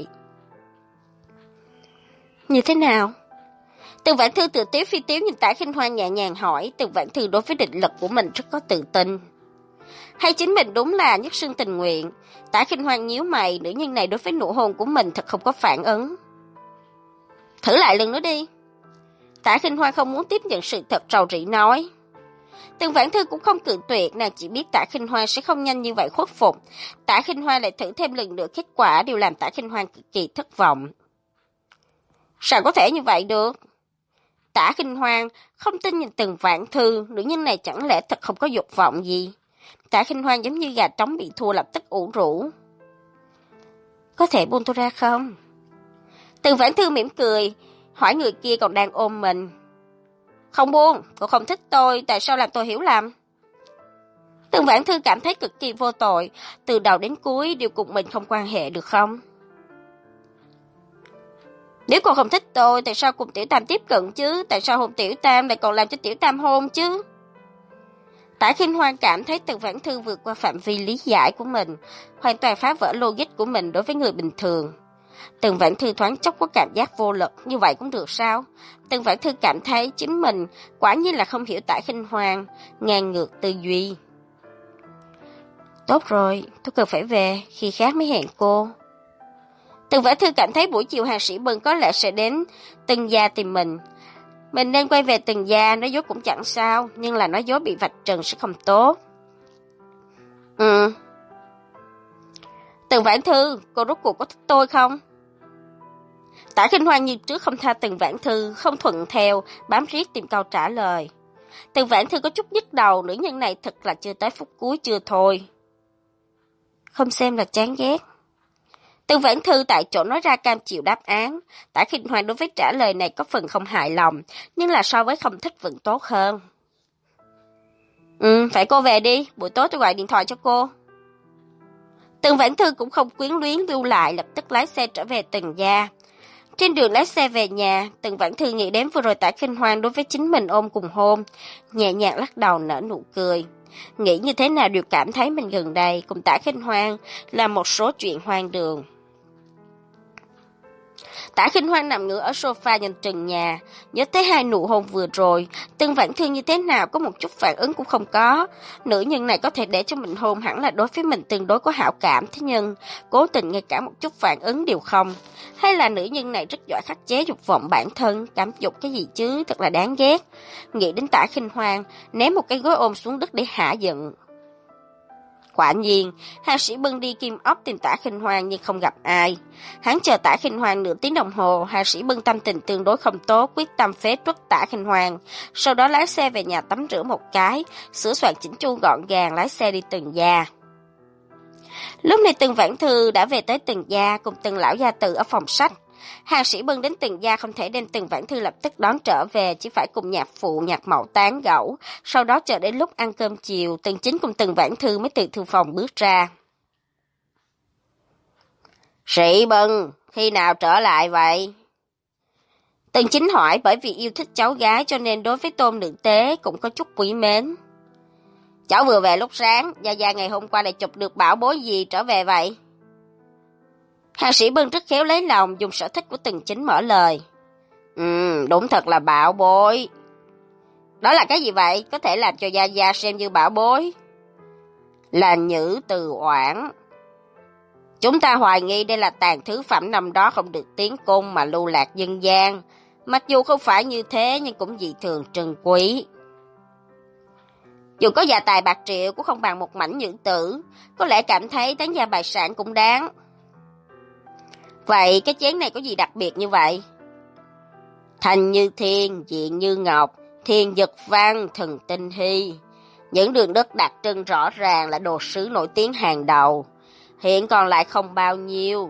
Như thế nào? Tần Vãn Thư tự tiếu phi tiếu nhìn Tả Khinh Hoan nhẹ nhàng hỏi. Tần Vãn Thư đối với định lực của mình rất có tự tin. Hay chính mình đúng là nhất xương tình nguyện? Tả Khinh Hoan nhíu mày, nữ nhân này đối với nụ hôn của mình thật không có phản ứng. Thử lại lần nữa đi. Tả Khinh Hoan không muốn tiếp nhận sự thật, rầu rĩ nói. Tần Vãn Thư cũng không cự tuyệt, nàng chỉ biết Tả Khinh Hoan sẽ không nhanh như vậy khuất phục. Tả Khinh Hoan lại thử thêm lần nữa, kết quả đều làm Tả Khinh Hoan cực kỳ thất vọng. Sao có thể như vậy được? Tả Khinh Hoan không tin nhìn Tần Vãn Thư, nữ nhân này chẳng lẽ thật không có dục vọng gì? Tả Khinh Hoan giống như gà trống bị thua lập tức ủ rũ. Có thể buông tôi ra không? Tần Vãn Thư mỉm cười, hỏi người kia còn đang ôm mình. Không buông, cô không thích tôi, tại sao làm tôi hiểu lầm? Tần Vãn Thư cảm thấy cực kỳ vô tội, từ đầu đến cuối đều cùng mình không quan hệ được không? Nếu cô không thích tôi, tại sao cùng Tiểu Tam tiếp cận chứ? Tại sao hôn Tiểu Tam lại còn làm cho Tiểu Tam hôn chứ? Tả Khinh Hoan cảm thấy Tần Vãn Thư vượt qua phạm vi lý giải của mình, hoàn toàn phá vỡ logic của mình đối với người bình thường. Tần Vãn Thư thoáng chốc có cảm giác vô lực, như vậy cũng được sao? Tần Vãn Thư cảm thấy chính mình quả nhiên là không hiểu Tả Khinh Hoan, ngang ngược tư duy. Tốt rồi, tôi cần phải về, khi khác mới hẹn cô. Tần Vãn Thư cảm thấy buổi chiều Hàng Sĩ Bân có lẽ sẽ đến Tần gia tìm mình. Mình nên quay về Tần gia, nói dối cũng chẳng sao, nhưng là nói dối bị vạch trần sẽ không tốt. Ừ. Tần Vãn Thư, cô rốt cuộc có thích tôi không? Tả Khinh Hoan như trước không tha Tần Vãn Thư, không thuận theo, bám riết tìm câu trả lời. Tần Vãn Thư có chút nhức đầu, nữ nhân này thật là chưa tới phút cuối chưa thôi. Không xem là chán ghét. Tần Vãn Thư tại chỗ nói ra cam chịu đáp án. Tả Khinh Hoan đối với trả lời này có phần không hài lòng, nhưng là so với không thích vẫn tốt hơn. Ừ, phải cô về đi, buổi tối tôi gọi điện thoại cho cô. Tần Vãn Thư cũng không quyến luyến lưu lại, lập tức lái xe trở về Tần gia. Trên đường lái xe về nhà, Tần Vãn Thư nghĩ đến vừa rồi Tả Khinh Hoan đối với chính mình ôm cùng hôn, nhẹ nhàng lắc đầu nở nụ cười. Nghĩ như thế nào đều cảm thấy mình gần đây cùng Tả Khinh Hoan là một số chuyện hoang đường. Tả Khinh Hoan nằm ngửa ở sofa nhìn trần nhà, nhớ tới hai nụ hôn vừa rồi, Tần Vãn Thư như thế nào có một chút phản ứng cũng không có. Nữ nhân này có thể để cho mình hôn hẳn là đối với mình tương đối có hảo cảm, thế nhưng cố tình ngay cả một chút phản ứng đều không. Hay là nữ nhân này rất giỏi khắc chế dục vọng bản thân, cảm dục cái gì chứ, thật là đáng ghét. Nghĩ đến Tả Khinh Hoan, ném một cái gối ôm xuống đất để hạ giận. Quả nhiên, Hàng Sĩ Bân đi Kim Ốc tìm Tả Khinh Hoan nhưng không gặp ai. Hắn chờ Tả Khinh Hoan nửa tiếng đồng hồ, Hàng Sĩ Bân tâm tình tương đối không tốt, quyết tâm phế truất Tả Khinh Hoan. Sau đó lái xe về nhà tắm rửa một cái, sửa soạn chỉnh chu gọn gàng lái xe đi Tần gia. Lúc này Tần Vãn Thư đã về tới Tần gia cùng Tần lão gia tử ở phòng sách. Hàng Sĩ Bân đến Tần gia không thể đem Tần Vãn Thư lập tức đón trở về, chỉ phải cùng nhạc phụ nhạc mẫu tán gẫu. Sau đó chờ đến lúc ăn cơm chiều, Tần Chính cùng Tần Vãn Thư mới từ thư phòng bước ra. Sĩ Bân, khi nào trở lại vậy? Tần Chính hỏi, bởi vì yêu thích cháu gái cho nên đối với Tôn nữ tế cũng có chút quý mến. Cháu vừa về lúc sáng, Gia Gia ngày hôm qua lại chụp được bảo bối gì trở về vậy? Hàng Sĩ Bân rất khéo lấy lòng, dùng sở thích của Tần Chính mở lời. Ừ, đúng thật là bảo bối. Đó là cái gì vậy? Có thể làm cho Gia Gia xem như bảo bối. là Nhữ Từ Oản. Chúng ta hoài nghi đây là tàn thứ phẩm năm đó không được tiến cung mà lưu lạc dân gian. Mặc dù không phải như thế nhưng cũng dị thường trân quý. Dù có gia tài bạc triệu cũng không bằng một mảnh nhữ tử, có lẽ cảm thấy tán gia bại sản cũng đáng. Vậy cái chén này có gì đặc biệt như vậy? Thành như thiên, diện như ngọc, thiên dực văn, thần tinh hy. Những đường đất đặc trưng rõ ràng là đồ sứ nổi tiếng hàng đầu. Hiện còn lại không bao nhiêu.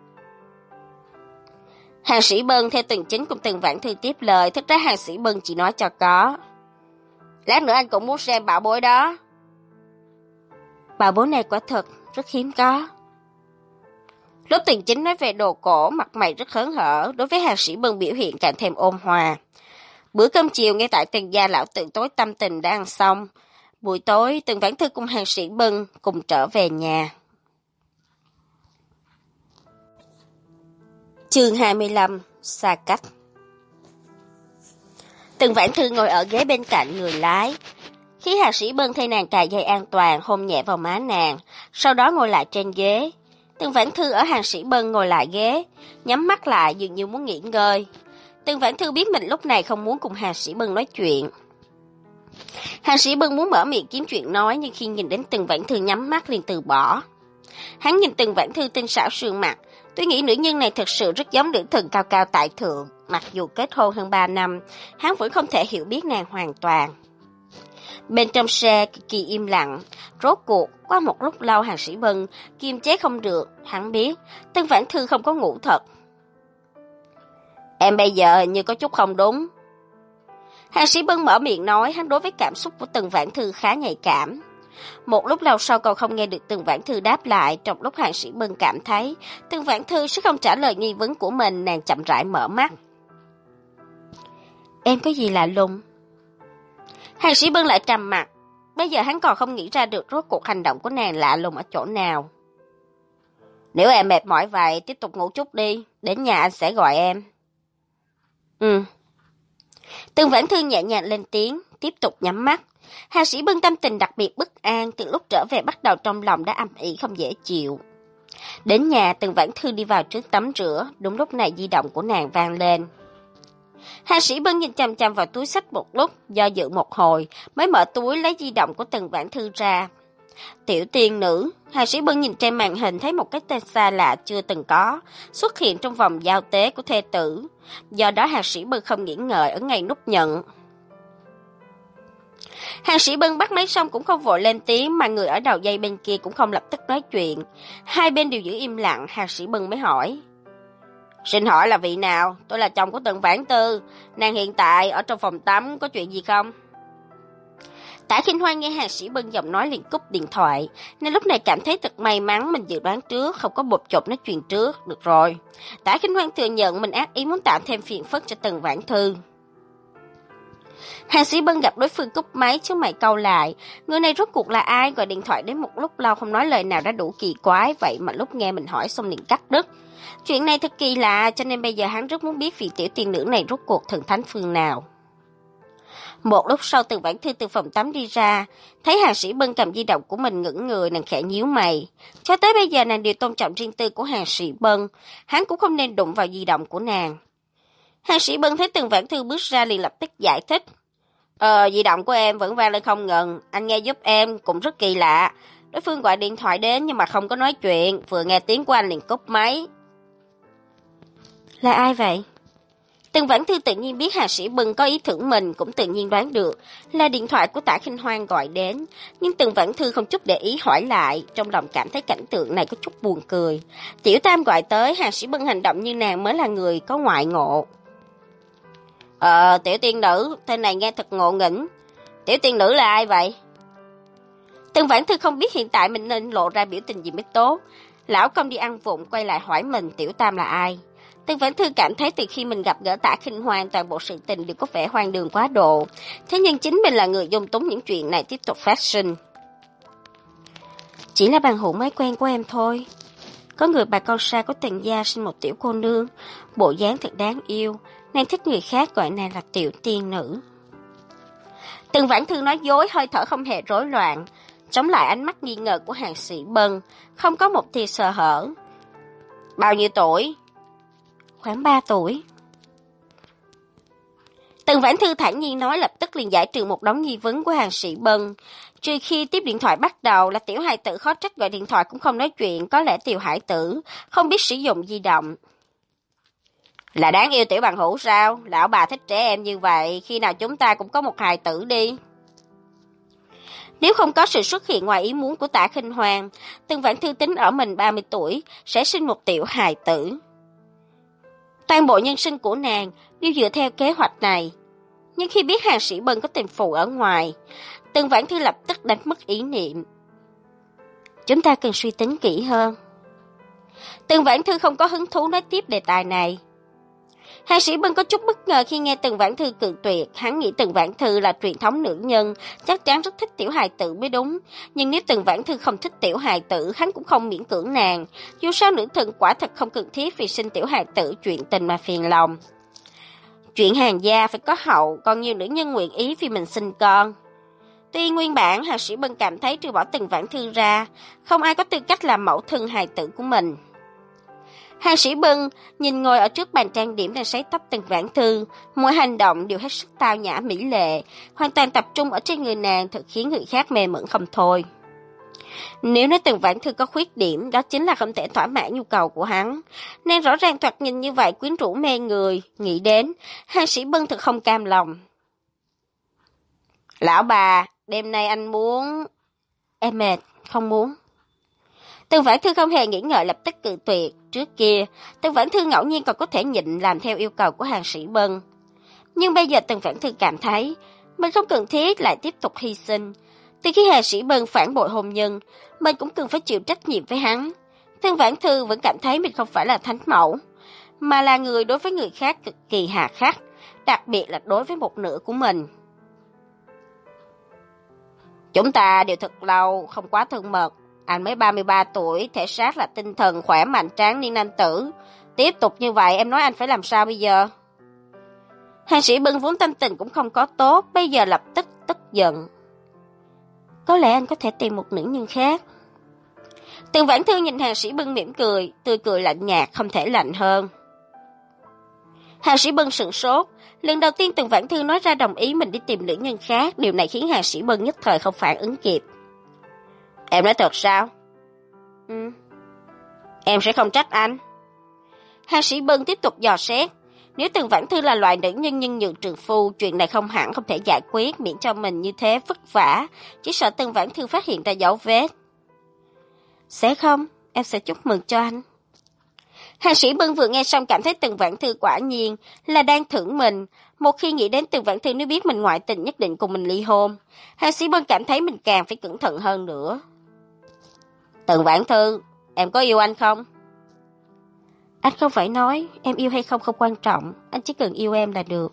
Hàng Sĩ Bân theo Tần Chính cùng Tần Vãn Thư tiếp lời. Thực ra Hàng Sĩ Bân chỉ nói cho có. Lát nữa anh cũng muốn xem bảo bối đó. Bảo bối này quả thật rất hiếm có. Lúc Tần Chính nói về đồ cổ, mặt mày rất hớn hở. Đối với Hàng Sĩ Bân biểu hiện càng thêm ôn hòa. Bữa cơm chiều ngay tại Tần gia lão tự tối tâm tình đã ăn xong. Buổi tối Tần Vãn Thư cùng Hàng Sĩ Bân cùng trở về nhà. Chương hai mươi lăm. Xa cách. Tần Vãn Thư ngồi ở ghế bên cạnh người lái. Khi Hàng Sĩ Bân thay nàng cài dây an toàn, hôn nhẹ vào má nàng, sau đó ngồi lại trên ghế. Tần Vãn Thư ở Hàng Sĩ Bân ngồi lại ghế, nhắm mắt lại dường như muốn nghỉ ngơi. Tần Vãn Thư biết mình lúc này không muốn cùng Hàng Sĩ Bân nói chuyện. Hàng Sĩ Bân muốn mở miệng kiếm chuyện nói, nhưng khi nhìn đến Tần Vãn Thư nhắm mắt liền từ bỏ. Hắn nhìn Tần Vãn Thư tinh xảo sườn mặt, tôi nghĩ nữ nhân này thật sự rất giống nữ thần cao cao tại thượng. Mặc dù kết hôn hơn ba năm, hắn vẫn không thể hiểu biết nàng hoàn toàn. Bên trong xe cực kỳ im lặng, rốt cuộc qua một lúc lâu Hàng Sĩ Bân kiềm chế không được, hắn biết Tần Vãn Thư không có ngủ thật. Em bây giờ như có chút không đúng. Hàng Sĩ Bân mở miệng nói, hắn đối với cảm xúc của Tần Vãn Thư khá nhạy cảm. Một lúc lâu sau còn không nghe được Tần Vãn Thư đáp lại, trong lúc Hàng Sĩ Bân cảm thấy Tần Vãn Thư sẽ không trả lời nghi vấn của mình, nàng chậm rãi mở mắt. Em có gì lạ lùng? Hàng Sĩ Bân lại trầm mặt, bây giờ hắn còn không nghĩ ra được rốt cuộc hành động của nàng lạ lùng ở chỗ nào. Nếu em mệt mỏi vậy, tiếp tục ngủ chút đi, đến nhà anh sẽ gọi em. Ừ. Tần Vãn Thư nhẹ nhàng lên tiếng, tiếp tục nhắm mắt. Hàng Sĩ Bân tâm tình đặc biệt bất an, từ lúc trở về bắt đầu trong lòng đã âm ỉ không dễ chịu. Đến nhà, Tần Vãn Thư đi vào trước tắm rửa, đúng lúc này di động của nàng vang lên. Hàng Sĩ Bân nhìn chằm chằm vào túi xách một lúc, do dự một hồi, mới mở túi lấy di động của Tần Vãn Thư ra. Tiểu tiên nữ, Hàng Sĩ Bân nhìn trên màn hình thấy một cái tên xa lạ chưa từng có, xuất hiện trong vòng giao tế của thê tử. Do đó Hàng Sĩ Bân không nghĩ ngợi ở ngay nút nhận. Hàng Sĩ Bân bắt máy xong cũng không vội lên tiếng, mà người ở đầu dây bên kia cũng không lập tức nói chuyện. Hai bên đều giữ im lặng, Hàng Sĩ Bân mới hỏi. Xin hỏi là vị nào? Tôi là chồng của Tần Vãn Thư. Nàng hiện tại ở trong phòng tắm, có chuyện gì không? Tả Khinh Hoan nghe Hàng Sĩ Bân giọng nói liền cúp điện thoại, nên lúc này cảm thấy thật may mắn mình dự đoán trước, không có bột chột nói chuyện trước. Được rồi. Tả Khinh Hoan thừa nhận mình ác ý muốn tạo thêm phiền phức cho Tần Vãn Thư. Hàng Sĩ Bân gặp đối phương cúp máy chứ mày câu lại. Người này rốt cuộc là ai? Gọi điện thoại đến một lúc lâu không nói lời nào đã đủ kỳ quái, vậy mà lúc nghe mình hỏi xong liền cắt đứt. Chuyện này thật kỳ lạ, cho nên bây giờ hắn rất muốn biết vị tiểu tiên nữ này rốt cuộc thần thánh phương nào. Một lúc sau Tần Vãn Thư từ phòng tắm đi ra, thấy Hàng Sĩ Bân cầm di động của mình ngẩn người, nàng khẽ nhíu mày. Cho tới bây giờ nàng đều tôn trọng riêng tư của Hàng Sĩ Bân, hắn cũng không nên đụng vào di động của nàng. Hàng Sĩ Bân thấy Tần Vãn Thư bước ra liền lập tức giải thích. Ờ, di động của em vẫn vang lên không ngừng, anh nghe giúp em, cũng rất kỳ lạ. Đối phương gọi điện thoại đến nhưng mà không có nói chuyện, vừa nghe tiếng của anh liền cúp máy. Là ai vậy? Tần Vãn Thư tự nhiên biết Hàng Sĩ Bân có ý tưởng mình, cũng tự nhiên đoán được là điện thoại của Tả Khinh Hoan gọi đến, nhưng Tần Vãn Thư không chút để ý hỏi lại, trong lòng cảm thấy cảnh tượng này có chút buồn cười. Tiểu Tam gọi tới, Hàng Sĩ Bân hành động như nàng mới là người có ngoại ngộ. Ờ, tiểu tiên nữ, tên này nghe thật ngộ nghĩnh. Tiểu tiên nữ là ai vậy? Tần Vãn Thư không biết hiện tại mình nên lộ ra biểu tình gì mới tốt. Lão công đi ăn vụng quay lại hỏi mình Tiểu Tam là ai. Tần Vãn Thư cảm thấy từ khi mình gặp gỡ Tả Khinh Hoan, toàn bộ sự tình đều có vẻ hoang đường quá độ. Thế nhưng chính mình là người dung túng những chuyện này tiếp tục phát sinh. Chỉ là bằng hữu mới quen của em thôi. Có người bà con xa của Tần gia sinh một tiểu cô nương, bộ dáng thật đáng yêu, nàng thích người khác gọi nàng là tiểu tiên nữ. Tần Vãn Thư nói dối, hơi thở không hề rối loạn. chống lại ánh mắt nghi ngờ của Hàn Sĩ Bân, không có một tia sơ hở. Bao nhiêu tuổi? Khoảng ba tuổi. Tần Vãn Thư thản nhiên nói, lập tức liền giải trừ một đống nghi vấn của Hàn Sĩ Bân. Trừ khi tiếp điện thoại bắt đầu là tiểu hài tử khó trách gọi điện thoại cũng không nói chuyện, có lẽ tiểu hải tử không biết sử dụng di động. Là đáng yêu tiểu bằng hữu sao? Lão bà thích trẻ em như vậy, khi nào chúng ta cũng có một hài tử đi. Nếu không có sự xuất hiện ngoài ý muốn của Tạ Khinh Hoàng, Tần Vãn Thư tính ở mình ba mươi tuổi sẽ sinh một tiểu hài tử. Toàn bộ nhân sinh của nàng đều dựa theo kế hoạch này. Nhưng khi biết Hàn Sĩ Bân có tình phụ ở ngoài, Tần Vãn Thư lập tức đánh mất ý niệm. Chúng ta cần suy tính kỹ hơn. Tần Vãn Thư không có hứng thú nói tiếp đề tài này. Hàn Sĩ Bân có chút bất ngờ khi nghe Tần Vãn Thư cự tuyệt, hắn nghĩ Tần Vãn Thư là truyền thống nữ nhân, chắc chắn rất thích tiểu hài tử mới đúng. Nhưng nếu Tần Vãn Thư không thích tiểu hài tử, hắn cũng không miễn cưỡng nàng. Dù sao nữ thần quả thật không cần thiết vì sinh tiểu hài tử chuyện tình mà phiền lòng. Chuyện Hàn gia phải có hậu, còn nhiều nữ nhân nguyện ý vì mình sinh con. Tuy nguyên bản Hàn Sĩ Bân cảm thấy trừ bỏ Tần Vãn Thư ra, không ai có tư cách làm mẫu thân hài tử của mình. Hàn Sĩ Bân nhìn ngồi ở trước bàn trang điểm đang sấy tóc Tần Vãn Thư, mỗi hành động đều hết sức tao nhã mỹ lệ, hoàn toàn tập trung ở trên người nàng, thật khiến người khác mê mẩn không thôi. Nếu nói Tần Vãn Thư có khuyết điểm, đó chính là không thể thỏa mãn nhu cầu của hắn. Nàng rõ ràng thoạt nhìn như vậy quyến rũ mê người, nghĩ đến, Hàn Sĩ Bân thật không cam lòng. Lão bà, đêm nay anh muốn... Em mệt, không muốn. Tần Vãn Thư không hề nghĩ ngợi lập tức cự tuyệt. Trước kia, Tần Vãn Thư ngẫu nhiên còn có thể nhịn làm theo yêu cầu của Hàn Sĩ Bân. Nhưng bây giờ Tần Vãn Thư cảm thấy mình không cần thiết lại tiếp tục hy sinh. Từ khi Hàn Sĩ Bân phản bội hôn nhân, mình cũng cần phải chịu trách nhiệm với hắn. Tần Vãn Thư vẫn cảm thấy mình không phải là thánh mẫu, mà là người đối với người khác cực kỳ hà khắc, đặc biệt là đối với một nửa của mình. Chúng ta đều thật lâu không quá thân mật. Anh mới ba mươi ba tuổi, thể xác là tinh thần khỏe mạnh tráng niên nam tử. Tiếp tục như vậy em nói anh phải làm sao bây giờ? Hàn Sĩ Bân vốn tâm tình cũng không có tốt, bây giờ lập tức tức giận. Có lẽ anh có thể tìm một nữ nhân khác. Tần Vãn Thư nhìn Hàn Sĩ Bân mỉm cười, tươi cười lạnh nhạt không thể lạnh hơn. Hàn Sĩ Bân sửng sốt, lần đầu tiên Tần Vãn Thư nói ra đồng ý mình đi tìm nữ nhân khác, điều này khiến Hàn Sĩ Bân nhất thời không phản ứng kịp. Em nói thật sao? Ừ. Em sẽ không trách anh. Hàn Sĩ Bân tiếp tục dò xét. Nếu Tần Vãn Thư là loại nữ nhân nhân nhượng trượng phu, chuyện này không hẳn không thể giải quyết, miễn cho mình như thế vất vả, chỉ sợ Tần Vãn Thư phát hiện ra dấu vết. Sẽ không, em sẽ chúc mừng cho anh. Hàn Sĩ Bân vừa nghe xong cảm thấy Tần Vãn Thư quả nhiên là đang thưởng mình. Một khi nghĩ đến Tần Vãn Thư nếu biết mình ngoại tình nhất định cùng mình ly hôn, Hàn Sĩ Bân cảm thấy mình càng phải cẩn thận hơn nữa. Tần Vãn Thư, em có yêu anh không? Anh không phải nói, em yêu hay không không quan trọng, anh chỉ cần yêu em là được.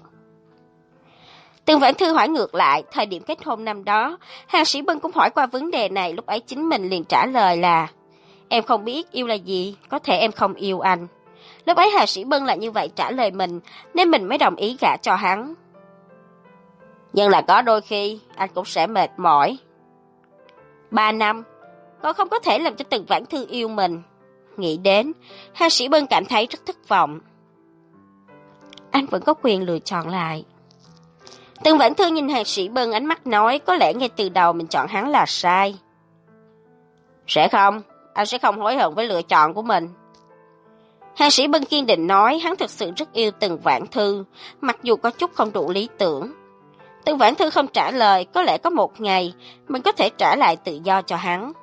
Tần Vãn Thư hỏi ngược lại, thời điểm kết hôn năm đó, Hàn Sĩ Bân cũng hỏi qua vấn đề này, lúc ấy chính mình liền trả lời là em không biết yêu là gì, có thể em không yêu anh. Lúc ấy Hàn Sĩ Bân lại như vậy trả lời mình, nên mình mới đồng ý gả cho hắn. Nhưng là có đôi khi, anh cũng sẽ mệt mỏi. Ba năm, con không có thể làm cho Tần Vãn Thư yêu mình. Nghĩ đến, Hàn Sĩ Bân cảm thấy rất thất vọng. Anh vẫn có quyền lựa chọn lại. Tần Vãn Thư nhìn Hàn Sĩ Bân ánh mắt nói, có lẽ ngay từ đầu mình chọn hắn là sai. Sẽ không, anh sẽ không hối hận với lựa chọn của mình. Hàn Sĩ Bân kiên định nói, hắn thực sự rất yêu Tần Vãn Thư, mặc dù có chút không đủ lý tưởng. Tần Vãn Thư không trả lời, có lẽ có một ngày mình có thể trả lại tự do cho hắn.